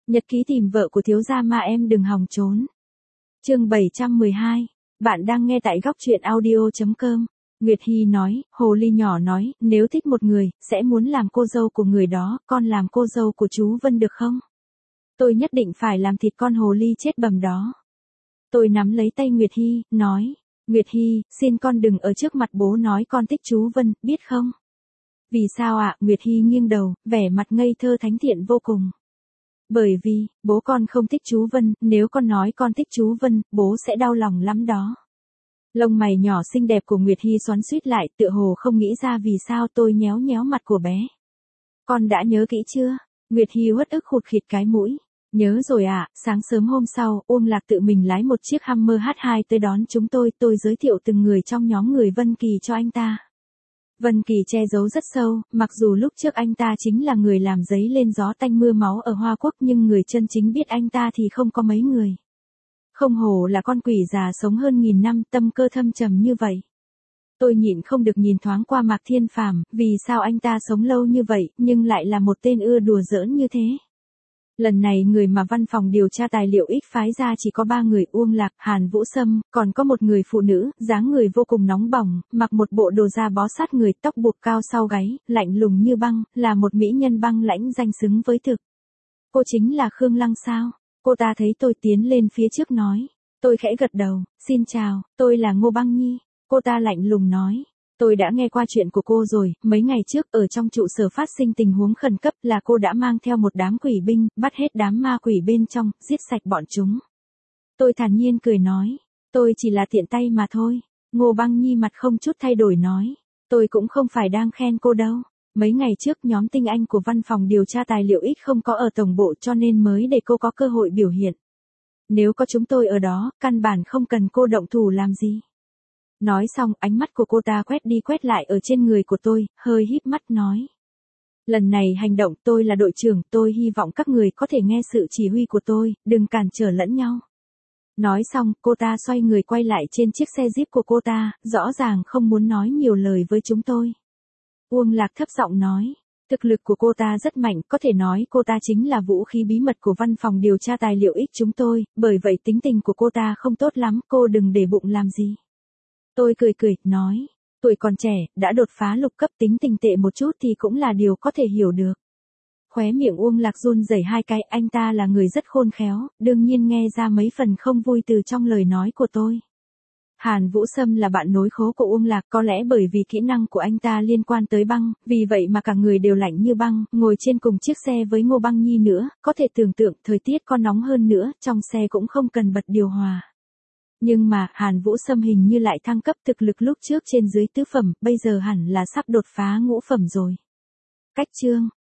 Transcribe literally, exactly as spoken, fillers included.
Nhật ký tìm vợ của thiếu gia mà em đừng hòng trốn. Chương bảy trăm mười hai. Bạn đang nghe tại góc truyện audio chấm com. Nguyệt Hy nói, hồ ly nhỏ nói, nếu thích một người, sẽ muốn làm cô dâu của người đó, con làm cô dâu của chú Vân được không? Tôi nhất định phải làm thịt con hồ ly chết bầm đó. Tôi nắm lấy tay Nguyệt Hy, nói, Nguyệt Hy, xin con đừng ở trước mặt bố nói con thích chú Vân, biết không? Vì sao ạ? Nguyệt Hy nghiêng đầu, vẻ mặt ngây thơ thánh thiện vô cùng. Bởi vì, bố con không thích chú Vân, nếu con nói con thích chú Vân, bố sẽ đau lòng lắm đó. Lông mày nhỏ xinh đẹp của Nguyệt Hy xoắn xuýt lại, tựa hồ không nghĩ ra vì sao. Tôi nhéo nhéo mặt của bé. Con đã nhớ kỹ chưa? Nguyệt Hy uất ức khụt khịt cái mũi. Nhớ rồi ạ. Sáng sớm hôm sau, Uông Lạc tự mình lái một chiếc Hummer hát hai tới đón chúng tôi. Tôi giới thiệu từng người trong nhóm người Vân Kỳ cho anh ta. Vân Kỳ che giấu rất sâu, mặc dù lúc trước anh ta chính là người làm giấy lên gió tanh mưa máu ở Hoa Quốc, nhưng người chân chính biết anh ta thì không có mấy người. Không hổ là con quỷ già sống hơn nghìn năm, tâm cơ thâm trầm như vậy. Tôi nhịn không được nhìn thoáng qua Mạc Thiên Phàm, vì sao anh ta sống lâu như vậy, nhưng lại là một tên ưa đùa giỡn như thế. Lần này người mà văn phòng điều tra tài liệu X phái ra chỉ có ba người: Uông Lạc, Hàn Vũ Sâm, còn có một người phụ nữ, dáng người vô cùng nóng bỏng, mặc một bộ đồ da bó sát người, tóc buộc cao sau gáy, lạnh lùng như băng, là một mỹ nhân băng lãnh danh xứng với thực. Cô chính là Khương Lăng sao? Cô ta thấy tôi tiến lên phía trước nói. Tôi khẽ gật đầu, xin chào, tôi là Ngô Băng Nhi. Cô ta lạnh lùng nói. Tôi đã nghe qua chuyện của cô rồi, mấy ngày trước ở trong trụ sở phát sinh tình huống khẩn cấp, là cô đã mang theo một đám quỷ binh, bắt hết đám ma quỷ bên trong, giết sạch bọn chúng. Tôi thản nhiên cười nói, tôi chỉ là tiện tay mà thôi. Ngô Băng Nhi mặt không chút thay đổi nói, tôi cũng không phải đang khen cô đâu. Mấy ngày trước nhóm tinh anh của văn phòng điều tra tài liệu X không có ở tổng bộ cho nên mới để cô có cơ hội biểu hiện. Nếu có chúng tôi ở đó, căn bản không cần cô động thủ làm gì. Nói xong, ánh mắt của cô ta quét đi quét lại ở trên người của tôi, hơi híp mắt nói. Lần này hành động tôi là đội trưởng, tôi hy vọng các người có thể nghe sự chỉ huy của tôi, đừng cản trở lẫn nhau. Nói xong, cô ta xoay người quay lại trên chiếc xe Jeep của cô ta, rõ ràng không muốn nói nhiều lời với chúng tôi. Uông Lạc thấp giọng nói. Thực lực của cô ta rất mạnh, có thể nói cô ta chính là vũ khí bí mật của văn phòng điều tra tài liệu X chúng tôi, bởi vậy tính tình của cô ta không tốt lắm, cô đừng để bụng làm gì. Tôi cười cười, nói, tuổi còn trẻ, đã đột phá lục cấp, tính tình tệ một chút thì cũng là điều có thể hiểu được. Khóe miệng Uông Lạc run rẩy hai cái, anh ta là người rất khôn khéo, đương nhiên nghe ra mấy phần không vui từ trong lời nói của tôi. Hàn Vũ Sâm là bạn nối khố của Uông Lạc, có lẽ bởi vì kỹ năng của anh ta liên quan tới băng, vì vậy mà cả người đều lạnh như băng, ngồi trên cùng chiếc xe với Ngô Băng Nhi nữa, có thể tưởng tượng thời tiết có nóng hơn nữa, trong xe cũng không cần bật điều hòa. Nhưng mà, Hàn Vũ Sâm hình như lại thăng cấp, thực lực lúc trước trên dưới tứ phẩm, bây giờ hẳn là sắp đột phá ngũ phẩm rồi. Cách chương,